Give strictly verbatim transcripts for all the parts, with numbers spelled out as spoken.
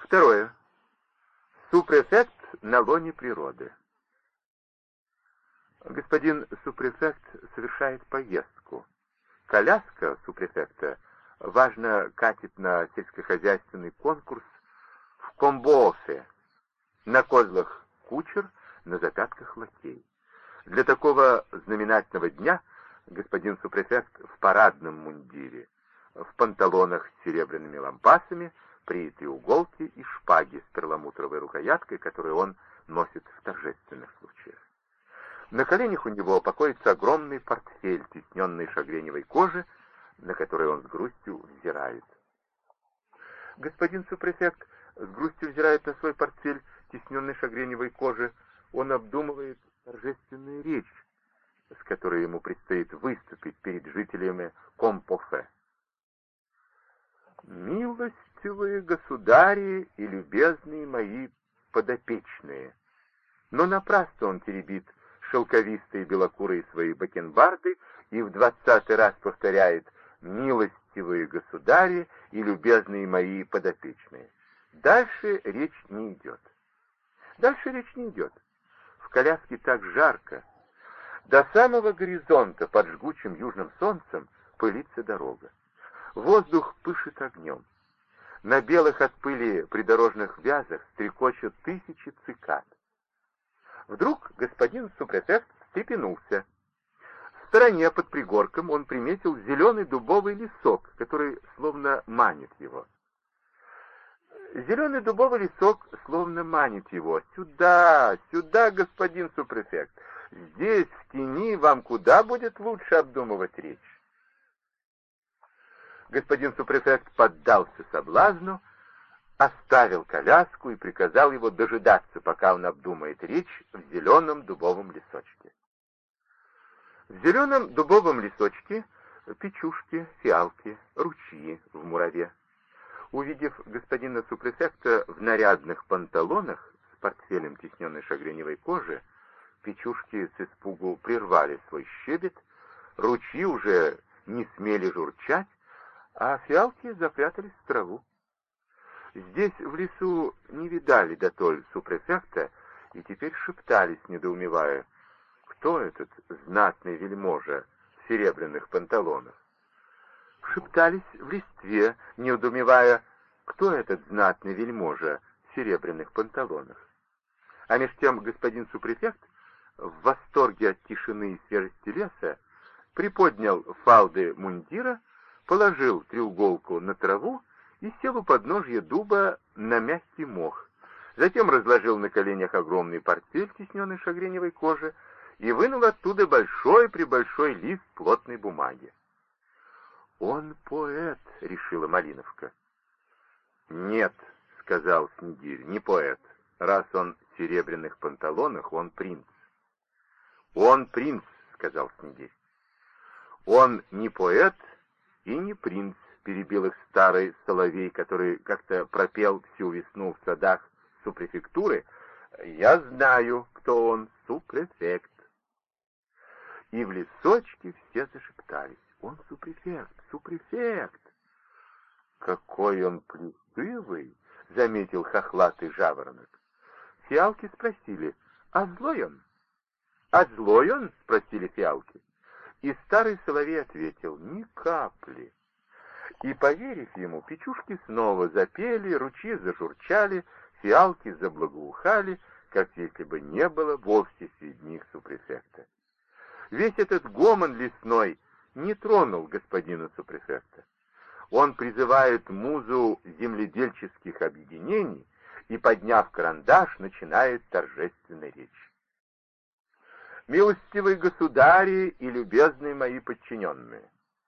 Второе. Супрефект на лоне природы. Господин супрефект совершает поездку. Коляска супрефекта важно катит на сельскохозяйственный конкурс в Комбоофе. На козлах кучер, на запятках лакей. Для такого знаменательного дня господин супрефект в парадном мундире, в панталонах с серебряными лампасами, при треуголке и шпаге с перламутровой рукояткой, которую он носит в торжественных случаях. На коленях у него покоится огромный портфель, тисненный шагреневой кожи, на который он с грустью взирает. Господин супрефект с грустью взирает на свой портфель, тисненный шагреневой кожи. Он обдумывает торжественную речь, с которой ему предстоит выступить перед жителями Комбоофе. «Милостивые государи и любезные мои подопечные!» Но напрасно он теребит шелковистые белокурые свои бакенбарды и в двадцатый раз повторяет «милостивые государи и любезные мои подопечные». Дальше речь не идет. Дальше речь не идет. В коляске так жарко. До самого горизонта под жгучим южным солнцем пылится дорога. Воздух пышет огнем. На белых от пыли придорожных вязах стрекочут тысячи цикад. Вдруг господин супрефект встрепенулся. В стороне под пригорком он приметил зеленый дубовый лесок, который словно манит его. Зеленый дубовый лесок словно манит его. «Сюда, сюда, господин супрефект! Здесь, в тени, вам куда будет лучше обдумывать речь». Господин супрефект поддался соблазну, оставил коляску и приказал его дожидаться, пока он обдумает речь в зеленом дубовом лесочке. В зеленом дубовом лесочке печушки, фиалки, ручьи в мураве. Увидев господина супрефекта в нарядных панталонах с портфелем тисненной шагреневой кожи, печушки с испугу прервали свой щебет, ручьи уже не смели журчать, а фиалки запрятались в траву. Здесь, в лесу, не видали дотоль супрефекта и теперь шептались, недоумевая, кто этот знатный вельможа в серебряных панталонах. Шептались в листве, недоумевая, кто этот знатный вельможа в серебряных панталонах. А меж тем господин супрефект, в восторге от тишины и свежести леса, приподнял фалды мундира, положил треуголку на траву и сел у подножья дуба на мягкий мох. Затем разложил на коленях огромный портфель, тисненный шагреневой кожи, и вынул оттуда большой-пребольшой лист плотной бумаги. «Он поэт», — решила Малиновка. «Нет», — сказал Снегирь, — «не поэт. Раз он в серебряных панталонах, он принц». «Он принц», — сказал Снегирь. «Он не поэт и не принц», — перебил их старый соловей, который как-то пропел всю весну в садах супрефектуры. «Я знаю, кто он, супрефект». И в лесочке все зашептались. «Он супрефект, супрефект!» «Какой он плюсывый!» — заметил хохлатый жаворонок. Фиалки спросили, «А злой он?» «А злой он?» — спросили фиалки. И старый соловей ответил, «Ни капли». И, поверив ему, печушки снова запели, ручьи зажурчали, фиалки заблагоухали, как если бы не было вовсе среди них супрефекта. Весь этот гомон лесной не тронул господина супрефекта. Он призывает музу земледельческих объединений и, подняв карандаш, начинает торжественную речь. «Милостивые государи и любезные мои подчиненные!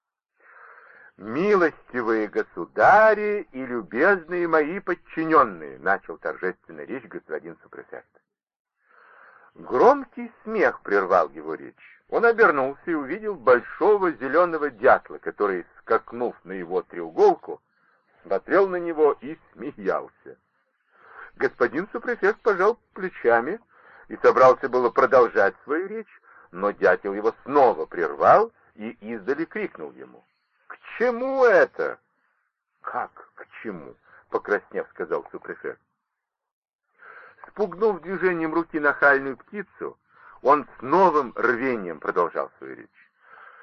Милостивые государи и любезные мои подчиненные!» начал торжественную речь господин супрефект. Громкий смех прервал его речь. Он обернулся и увидел большого зеленого дятла, который, скакнув на его треуголку, смотрел на него и смеялся. Господин супрефект пожал плечами и собрался было продолжать свою речь, но дятел его снова прервал и издали крикнул ему: «К чему это?» «Как к чему?» покраснев, сказал супрефект. Спугнув движением руки нахальную птицу, он с новым рвением продолжал свою речь.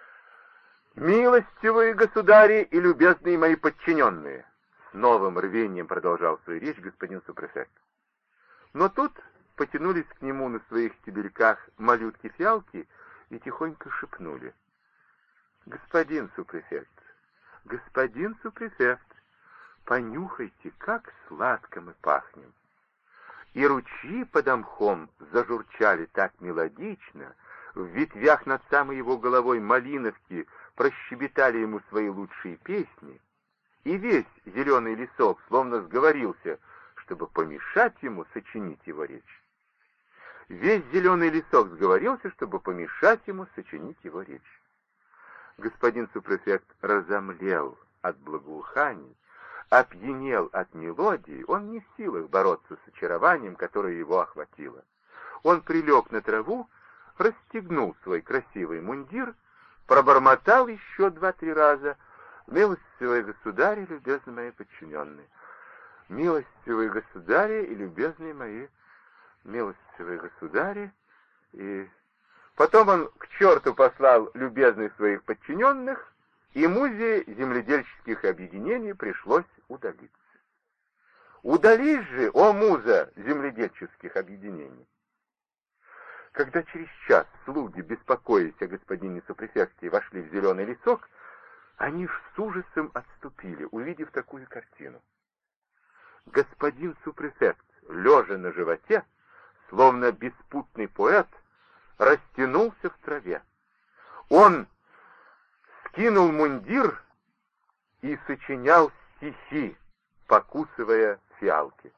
«Милостивые государи и любезные мои подчиненные!» С новым рвением продолжал свою речь господин супрефект. Но тут потянулись к нему на своих стебельках малютки-фиалки и тихонько шепнули. «Господин супрефект, господин супрефект, понюхайте, как сладко мы пахнем!» И ручьи под мхом зажурчали так мелодично, в ветвях над самой его головой малиновки прощебетали ему свои лучшие песни, и весь зеленый лесок словно сговорился, чтобы помешать ему сочинить его речь. Весь зеленый лесок сговорился, чтобы помешать ему сочинить его речь. Господин супрефект разомлел от благоуханий, опьянел от мелодии, он не в силах бороться с очарованием, которое его охватило. Он прилег на траву, расстегнул свой красивый мундир, пробормотал еще два-три раза: «Милостивые государи, любезные мои подчиненные! Милостивые государи и любезные мои, милостивые государи!» И потом он к черту послал любезных своих подчиненных, и музе земледельческих объединений пришлось удалиться. Удались же, о муза земледельческих объединений! Когда через час слуги, беспокоясь о господине супрефекте, вошли в зеленый лесок, они с ужасом отступили, увидев такую картину. Господин супрефект, лежа на животе, словно беспутный поэт, растянулся в траве. Он скинул мундир и сочинял стихи, покусывая фиалки.